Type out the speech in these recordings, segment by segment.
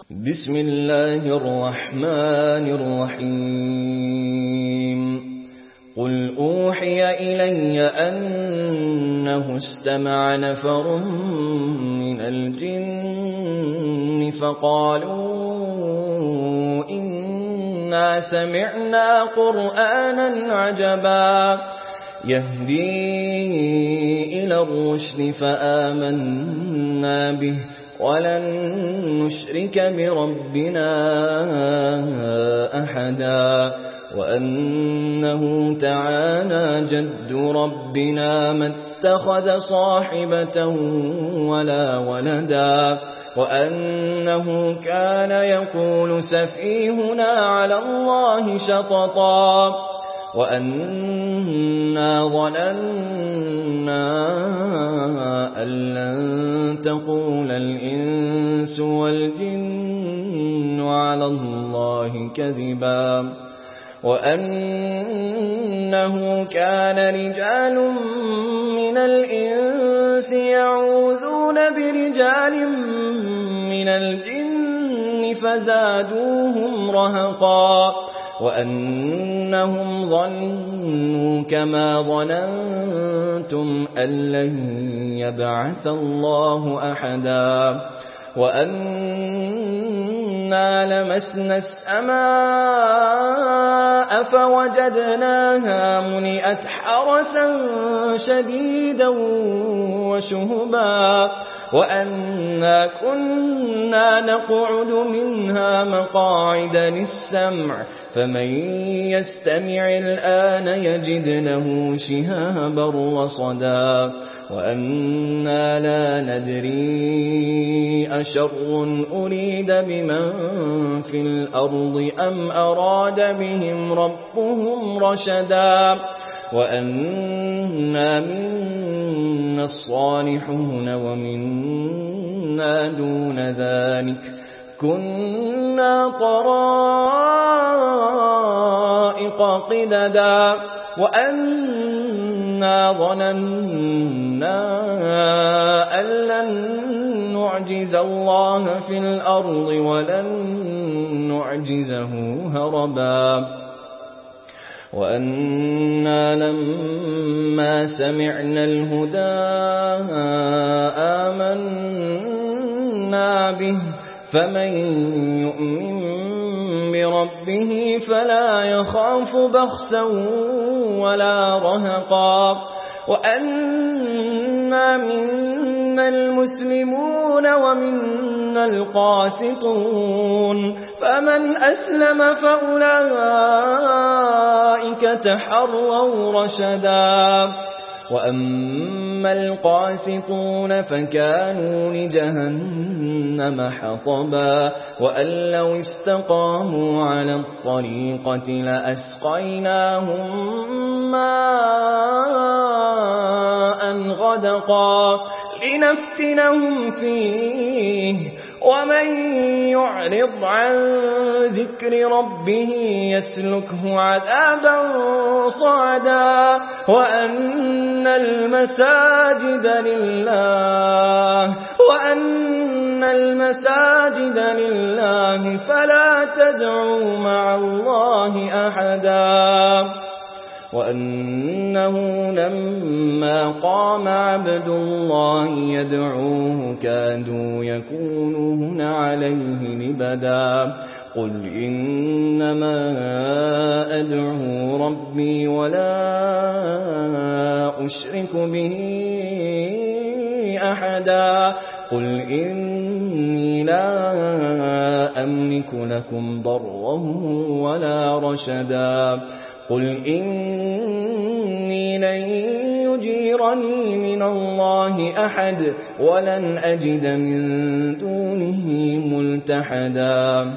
بسم الله الرحمن الرحيم قل أوحي إلي أنه استمع نفر من الجن فقالوا إنا سمعنا قرآنا عجبا يهدي إلى الرشد فآمنا به ولن نشرك بربنا أحدا وأنه تعالى جد ربنا ما اتخذ صاحبة ولا ولدا وأنه كان يقول سفيهنا على الله شططا وأنا ظننا أن لن تقول الإنس والجن على الله كذبا وأنه كان رجال من الإنس يعوذون برجال من الجن فزادوهم رهقا وأنهم ظنوا كما ظننتم أن لن يبعث الله أحدا وأنا لمسنا السماء فوجدناها ملئت حرسا شديدا وشهبا وأنا كنا نقعد منها مقاعد للسمع فمن يستمع الآن يجد له شهابا رصدا وأنا لا ندري أشر أريد بمن في الأرض أم أراد بهم ربهم رشدا وأنا منا الصالحون ومنا دون ذلك كنا طرائق قددا وأنا ظننا أن لن نعجز الله في الأرض ولن نعجزه هربا وأنا لما سمعنا الهدى آمنا به فمن يؤمن بربه فلا يخاف بخسا ولا رهقا وأنا منا المسلمون ومنا القاسطون فمن أسلم فأولئك تحروا رشدا وأما القاسطون فكانوا لجهنم حطبا وأن لو استقاموا على الطريقة لأسقيناهم ماء غدقا لنفتنهم فيه ومن يعرض عن ذكر ربه يسلكه عذابا صعدا وأن المساجد لله فلا تدعوا مع الله أحدا وأنه لما قام عبد الله يدعوه كادوا يكونون عليه لبدا قل إنما أدعو ربي ولا أشرك به أحدا قل إني لا أملك لكم ضرا ولا رشدا قل إني لن يجيرني من الله أحد ولن أجد من دونه ملتحدا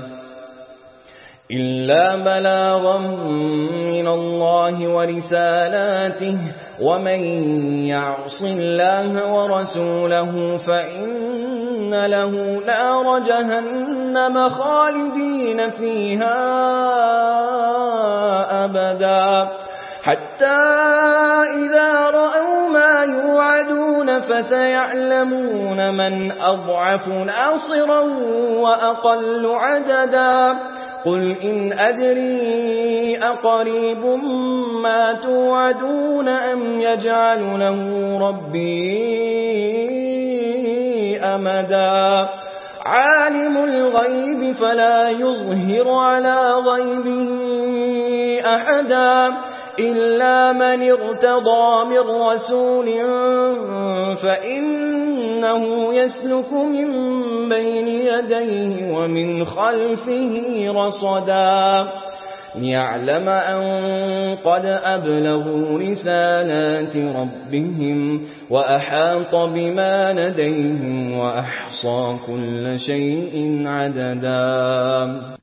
إلا بلاغا من الله ورسالاته ومن يعص الله ورسوله فإن له نار جهنم خالدين فيها أبدا حتى إذا رأوا ما يوعدون فسيعلمون من أضعف ناصرا وأقل عددا قل إن أدري أقريب ما توعدون أم يجعل له ربي أمدا عالم الغيب فلا يظهر على غيبه أحدا إلا من ارتضى من رسول فإنه يسلك من بين يديه ومن خلفه رصدا ليعلم أن قد أبلغوا رسالات ربهم وأحاط بما لديهم وأحصى كل شيء عددا